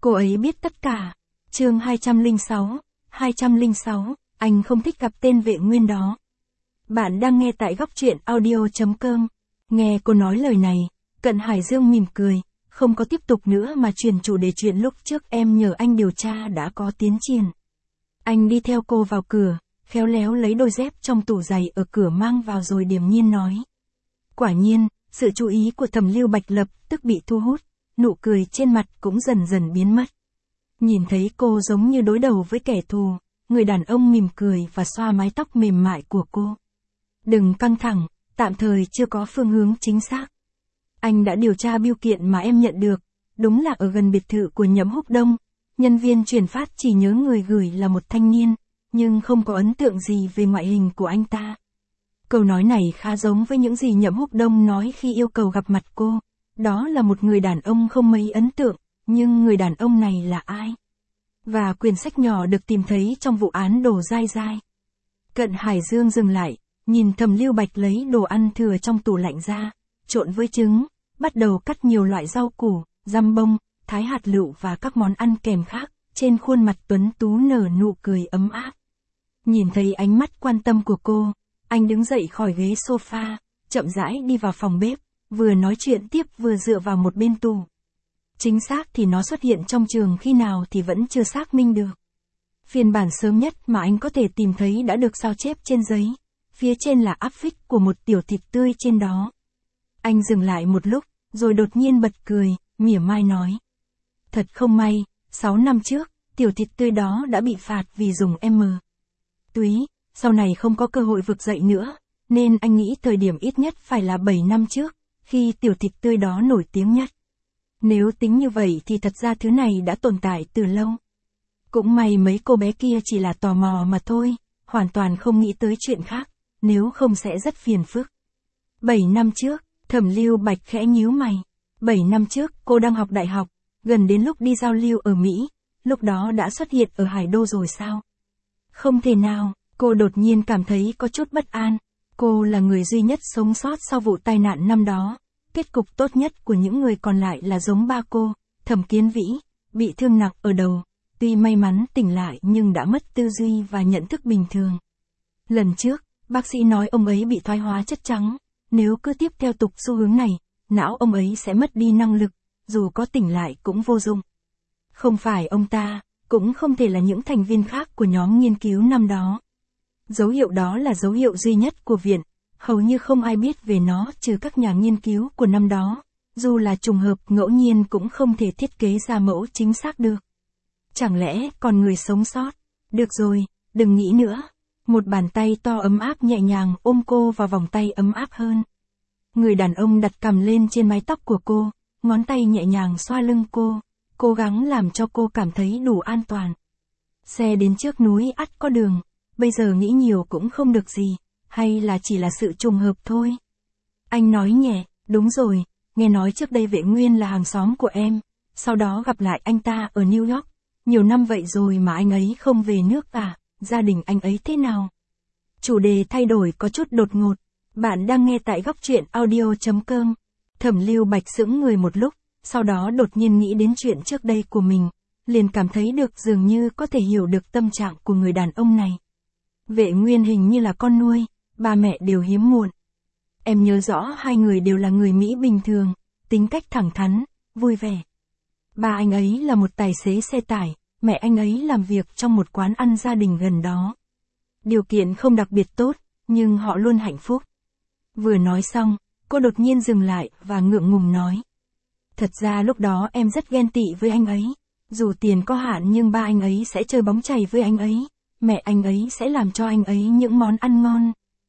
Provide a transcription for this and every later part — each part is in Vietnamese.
Cô ấy biết tất cả. Chương 206, anh không thích gặp tên Vệ Nguyên đó. Bạn đang nghe tại góc truyện audio.com. Nghe cô nói lời này, Cận Hải Dương mỉm cười, không có tiếp tục nữa mà chuyển chủ đề chuyện lúc trước em nhờ anh điều tra đã có tiến triển. Anh đi theo cô vào cửa, khéo léo lấy đôi dép trong tủ giày ở cửa mang vào rồi điềm nhiên nói. Quả nhiên, sự chú ý của Thẩm Lưu Bạch lập tức bị thu hút, nụ cười trên mặt cũng dần dần biến mất. Nhìn thấy cô giống như đối đầu với kẻ thù, người đàn ông mỉm cười và xoa mái tóc mềm mại của cô. Đừng căng thẳng, tạm thời chưa có phương hướng chính xác. Anh đã điều tra bưu kiện mà em nhận được, đúng là ở gần biệt thự của Nhậm Húc Đông. Nhân viên chuyển phát chỉ nhớ người gửi là một thanh niên, nhưng không có ấn tượng gì về ngoại hình của anh ta. Câu nói này khá giống với những gì Nhậm Húc Đông nói khi yêu cầu gặp mặt cô. Đó là một người đàn ông không mấy ấn tượng, nhưng người đàn ông này là ai? Và quyển sách nhỏ được tìm thấy trong vụ án Đồ Dai Dai. Cận Hải Dương dừng lại, nhìn Thẩm Lưu Bạch lấy đồ ăn thừa trong tủ lạnh ra, trộn với trứng, bắt đầu cắt nhiều loại rau củ, dăm bông, thái hạt lựu và các món ăn kèm khác, trên khuôn mặt tuấn tú nở nụ cười ấm áp. Nhìn thấy ánh mắt quan tâm của cô, anh đứng dậy khỏi ghế sofa, chậm rãi đi vào phòng bếp, vừa nói chuyện tiếp vừa dựa vào một bên tủ. Chính xác thì nó xuất hiện trong trường khi nào thì vẫn chưa xác minh được. Phiên bản sớm nhất mà anh có thể tìm thấy đã được sao chép trên giấy, phía trên là áp phích của một tiểu thịt tươi trên đó. Anh dừng lại một lúc, rồi đột nhiên bật cười, mỉa mai nói. Thật không may, 6 năm trước, tiểu thịt tươi đó đã bị phạt vì dùng M. Túy, sau này không có cơ hội vực dậy nữa, nên anh nghĩ thời điểm ít nhất phải là 7 năm trước, khi tiểu thịt tươi đó nổi tiếng nhất. Nếu tính như vậy thì thật ra thứ này đã tồn tại từ lâu. Cũng may mấy cô bé kia chỉ là tò mò mà thôi, hoàn toàn không nghĩ tới chuyện khác, nếu không sẽ rất phiền phức. 7 năm trước, Thẩm Lưu Bạch khẽ nhíu mày. 7 năm trước cô đang học đại học, gần đến lúc đi giao lưu ở Mỹ, lúc đó đã xuất hiện ở Hải Đô rồi sao? Không thể nào, cô đột nhiên cảm thấy có chút bất an. Cô là người duy nhất sống sót sau vụ tai nạn năm đó. Kết cục tốt nhất của những người còn lại là giống ba cô, Thẩm Kiến Vĩ, bị thương nặng ở đầu, tuy may mắn tỉnh lại nhưng đã mất tư duy và nhận thức bình thường. Lần trước, bác sĩ nói ông ấy bị thoái hóa chất trắng, nếu cứ tiếp theo tục xu hướng này, não ông ấy sẽ mất đi năng lực, dù có tỉnh lại cũng vô dụng. Không phải ông ta, cũng không thể là những thành viên khác của nhóm nghiên cứu năm đó. Dấu hiệu đó là dấu hiệu duy nhất của viện. Hầu như không ai biết về nó trừ các nhà nghiên cứu của năm đó, dù là trùng hợp ngẫu nhiên cũng không thể thiết kế ra mẫu chính xác được. Chẳng lẽ còn người sống sót? Được rồi, đừng nghĩ nữa. Một bàn tay to ấm áp nhẹ nhàng ôm cô vào vòng tay ấm áp hơn. Người đàn ông đặt cằm lên trên mái tóc của cô, ngón tay nhẹ nhàng xoa lưng cô, cố gắng làm cho cô cảm thấy đủ an toàn. Xe đến trước núi ắt có đường, bây giờ nghĩ nhiều cũng không được gì. Hay là chỉ là sự trùng hợp thôi? Anh nói nhẹ, đúng rồi, nghe nói trước đây Vệ Nguyên là hàng xóm của em, sau đó gặp lại anh ta ở New York. Nhiều năm vậy rồi mà anh ấy không về nước à, gia đình anh ấy thế nào? Chủ đề thay đổi có chút đột ngột, bạn đang nghe tại góc truyện audio.com. Thẩm Lưu Bạch sững người một lúc, sau đó đột nhiên nghĩ đến chuyện trước đây của mình, liền cảm thấy được dường như có thể hiểu được tâm trạng của người đàn ông này. Vệ Nguyên hình như là con nuôi. Ba mẹ đều hiếm muộn. Em nhớ rõ hai người đều là người Mỹ bình thường, tính cách thẳng thắn, vui vẻ. Ba anh ấy là một tài xế xe tải, mẹ anh ấy làm việc trong một quán ăn gia đình gần đó. Điều kiện không đặc biệt tốt, nhưng họ luôn hạnh phúc. Vừa nói xong, cô đột nhiên dừng lại và ngượng ngùng nói. Thật ra lúc đó em rất ghen tị với anh ấy. Dù tiền có hạn nhưng ba anh ấy sẽ chơi bóng chày với anh ấy, mẹ anh ấy sẽ làm cho anh ấy những món ăn ngon.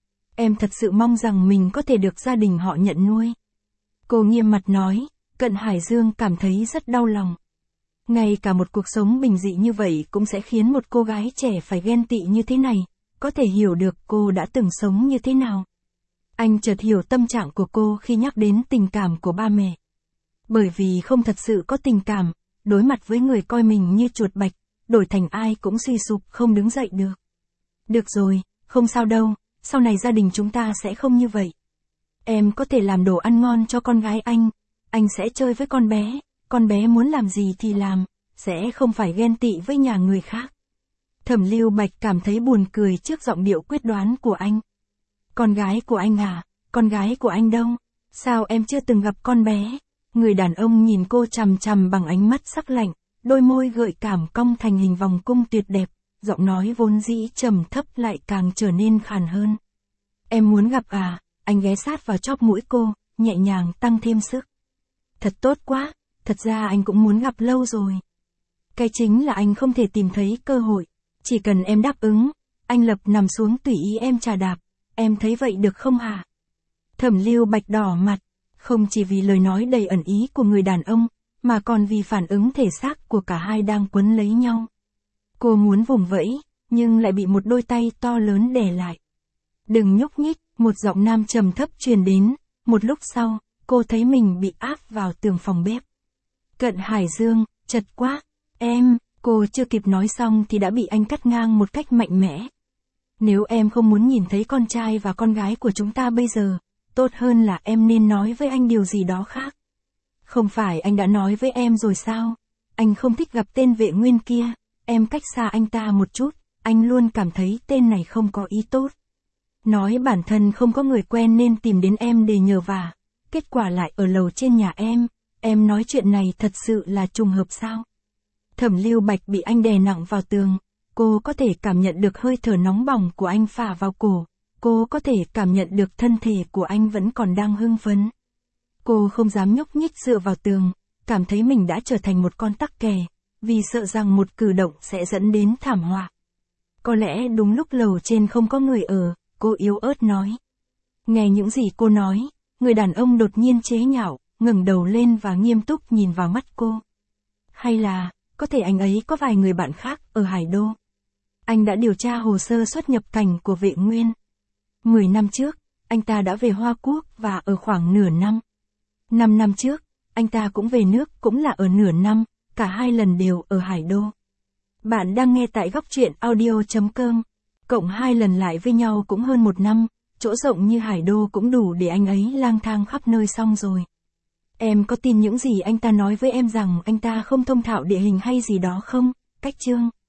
Em thật sự mong rằng mình có thể được gia đình họ nhận nuôi. Cô nghiêm mặt nói, Cận Hải Dương cảm thấy rất đau lòng. Ngay cả một cuộc sống bình dị như vậy cũng sẽ khiến một cô gái trẻ phải ghen tị như thế này, có thể hiểu được cô đã từng sống như thế nào. Anh chợt hiểu tâm trạng của cô khi nhắc đến tình cảm của ba mẹ. Bởi vì không thật sự có tình cảm, đối mặt với người coi mình như chuột bạch, đổi thành ai cũng suy sụp không đứng dậy được. Được rồi, không sao đâu. Sau này gia đình chúng ta sẽ không như vậy. Em có thể làm đồ ăn ngon cho con gái anh sẽ chơi với con bé muốn làm gì thì làm, sẽ không phải ghen tị với nhà người khác. Thẩm Lưu Bạch cảm thấy buồn cười trước giọng điệu quyết đoán của anh. Con gái của anh à, con gái của anh đâu? Sao em chưa từng gặp con bé? Người đàn ông nhìn cô chằm chằm bằng ánh mắt sắc lạnh, đôi môi gợi cảm cong thành hình vòng cung tuyệt đẹp, giọng nói vốn dĩ trầm thấp lại càng trở nên khàn hơn. Em muốn gặp à? Anh ghé sát vào chóp mũi cô, nhẹ nhàng tăng thêm sức. Thật tốt quá, thật ra anh cũng muốn gặp lâu rồi. Cái chính là anh không thể tìm thấy cơ hội. Chỉ cần em đáp ứng, anh lập nằm xuống tùy ý em chà đạp, em thấy vậy được không hả? Thẩm Lưu Bạch đỏ mặt, không chỉ vì lời nói đầy ẩn ý của người đàn ông, mà còn vì phản ứng thể xác của cả hai đang quấn lấy nhau. Cô muốn vùng vẫy, nhưng lại bị một đôi tay to lớn đè lại. Đừng nhúc nhích, một giọng nam trầm thấp truyền đến, một lúc sau, cô thấy mình bị áp vào tường phòng bếp. Cận Hải Dương, chật quá, em, cô chưa kịp nói xong thì đã bị anh cắt ngang một cách mạnh mẽ. Nếu em không muốn nhìn thấy con trai và con gái của chúng ta bây giờ, tốt hơn là em nên nói với anh điều gì đó khác. Không phải anh đã nói với em rồi sao? Anh không thích gặp tên Vệ Nguyên kia, em cách xa anh ta một chút, anh luôn cảm thấy tên này không có ý tốt. Nói bản thân không có người quen nên tìm đến em để nhờ vả, kết quả lại ở lầu trên nhà em nói chuyện này thật sự là trùng hợp sao? Thẩm Lưu Bạch bị anh đè nặng vào tường, cô có thể cảm nhận được hơi thở nóng bỏng của anh phả vào cổ, cô có thể cảm nhận được thân thể của anh vẫn còn đang hưng phấn. Cô không dám nhúc nhích dựa vào tường, cảm thấy mình đã trở thành một con tắc kè, vì sợ rằng một cử động sẽ dẫn đến thảm họa. Có lẽ đúng lúc lầu trên không có người ở, cô yếu ớt nói. Nghe những gì cô nói, người đàn ông đột nhiên chế nhạo, ngẩng đầu lên và nghiêm túc nhìn vào mắt cô. Hay là, có thể anh ấy có vài người bạn khác ở Hải Đô. Anh đã điều tra hồ sơ xuất nhập cảnh của Vệ Nguyên. 10 năm trước, anh ta đã về Hoa Quốc và ở khoảng nửa năm. 5 năm trước, anh ta cũng về nước cũng là ở nửa năm, cả hai lần đều ở Hải Đô. Bạn đang nghe tại góc truyện audio.com. Cộng 2 lần lại với nhau cũng hơn 1 năm, chỗ rộng như Hải Đô cũng đủ để anh ấy lang thang khắp nơi xong rồi. Em có tin những gì anh ta nói với em rằng anh ta không thông thạo địa hình hay gì đó không, Cách Trương?